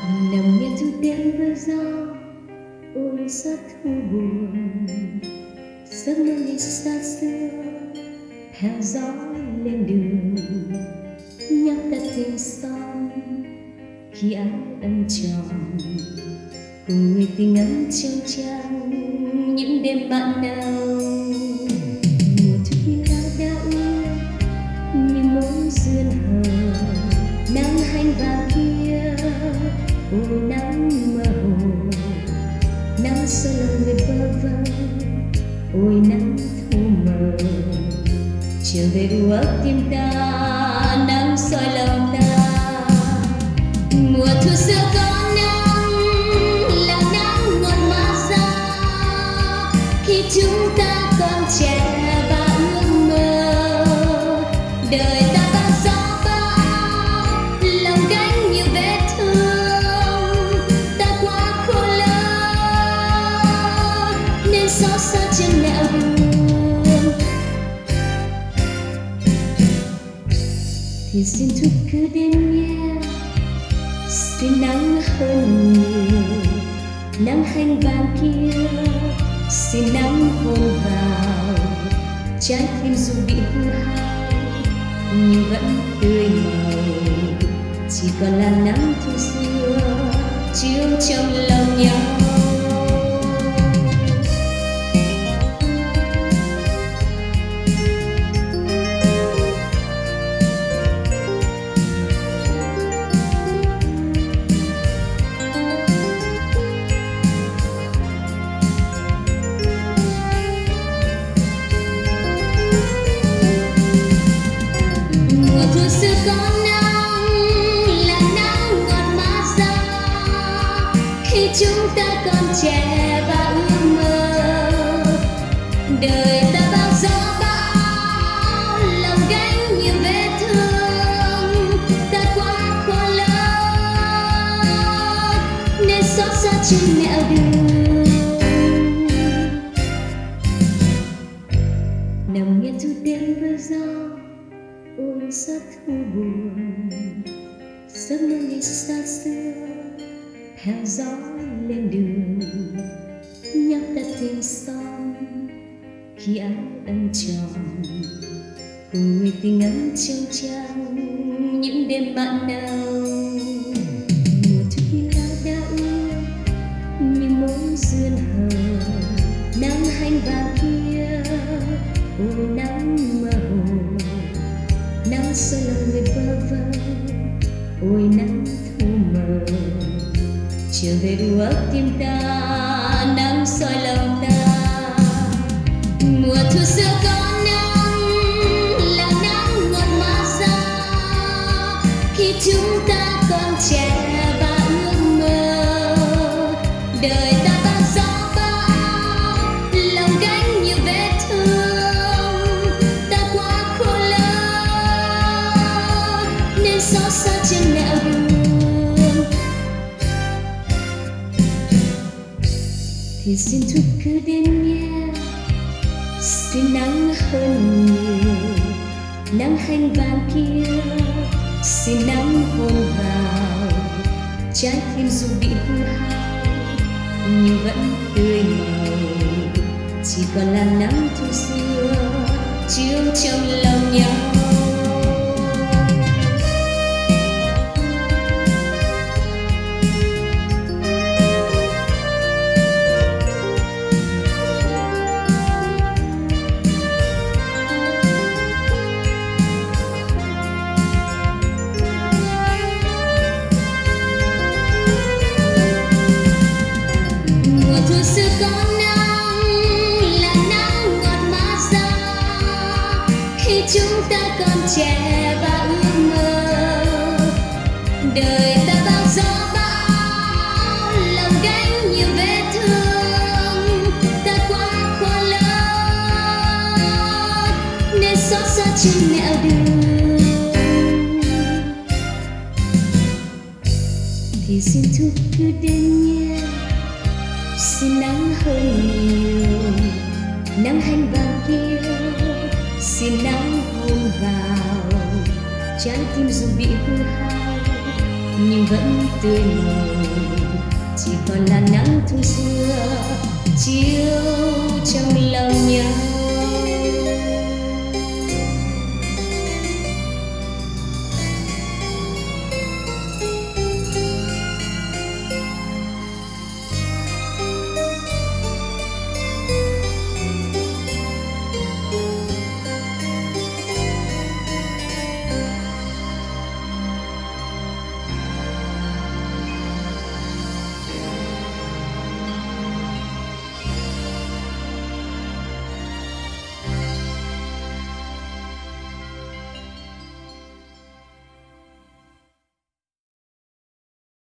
nằm nghe thu tiếng với gió ôi rất thu buồn, giấc mơ ngày xa xưa theo gió lên đường nhắc ta tình son khi áo ân tròn cùng người tình ấm trong trăng những đêm mặn nồng. Mùa thu yêu đã ưa như mối duyên hờ, nắng hành vào kia ôi nắng mơ hồ, nắng soi lòng người bơ vơ ôi nắng thu mờ, trở về u ấp tim ta nắng soi lòng ta. Mùa thu xưa có nắng là nắng ngọt mát ra khi chúng ta còn trẻ và ước mơ. Đời ta bao gió bão lòng gánh nhiều vết thương, ta quá khô lớn nên xót xa chân nẻo đường. Thì xin thức cứ đến nhé, xin nắng hơn nhiều, nắng hành vàng kia xin nắng hôn vào trái tim dù bị hư hao nhưng vẫn tươi màu, chỉ còn là nắng thu xưa chiếu trong lòng nhau. Thu xưa có nắng là nắng ngọt mát ra khi chúng ta còn trẻ và ước mơ. Đời ta bao gió bão lòng gánh nhiều vết thương, ta quá khô lớn nên xót xa chân nẻo đường. Nằm nghe thu tiếng với gió ôi rất thu buồn, giấc mơ ngày xa xưa theo gió lên đường nhắc ta tình son khi áo ân tròn cùng người tình ấm trong trăng những đêm mặn nồng. Mùa thu yêu đã ưa như mối duyên hờ, nắng hành vàng kia ôi nắng mơ hồ, nắng soi lòng người bơ vơ ôi nắng thu mờ, trở về u ấp tim ta nắng soi lòng ta. Mùa thu xưa có nắng là nắng ngọt mát ra khi chúng ta còn trẻ và ước mơ. Đời ta bao gió bão lòng gánh nhiều vết thương, ta quá khô lớn nên xót xa chân nẻo đường. Thì xin thức cứ đến nhé, xin nắng hơn nhiều, nắng hành vàng kia xin nắng hôn vào trái tim dù bị hư hao nhưng vẫn tươi màu, chỉ còn là nắng thu xưa chiếu trong lòng nhau. Thu xưa có nắng là nắng ngọt mát ra khi chúng ta còn trẻ và ước mơ. Đời ta bao gió bão lòng gánh nhiều vết thương, ta quá khô lớn nên xót xa chân nẻo đường. Thì xin thức cứ đến nhé, xin nắng hơn nhiều, nắng hành vàng kia xin nắng hôn vào trái tim dù bị hư hao nhưng vẫn tươi màu, chỉ còn là nắng thu xưa chiếu trong lòng nhau.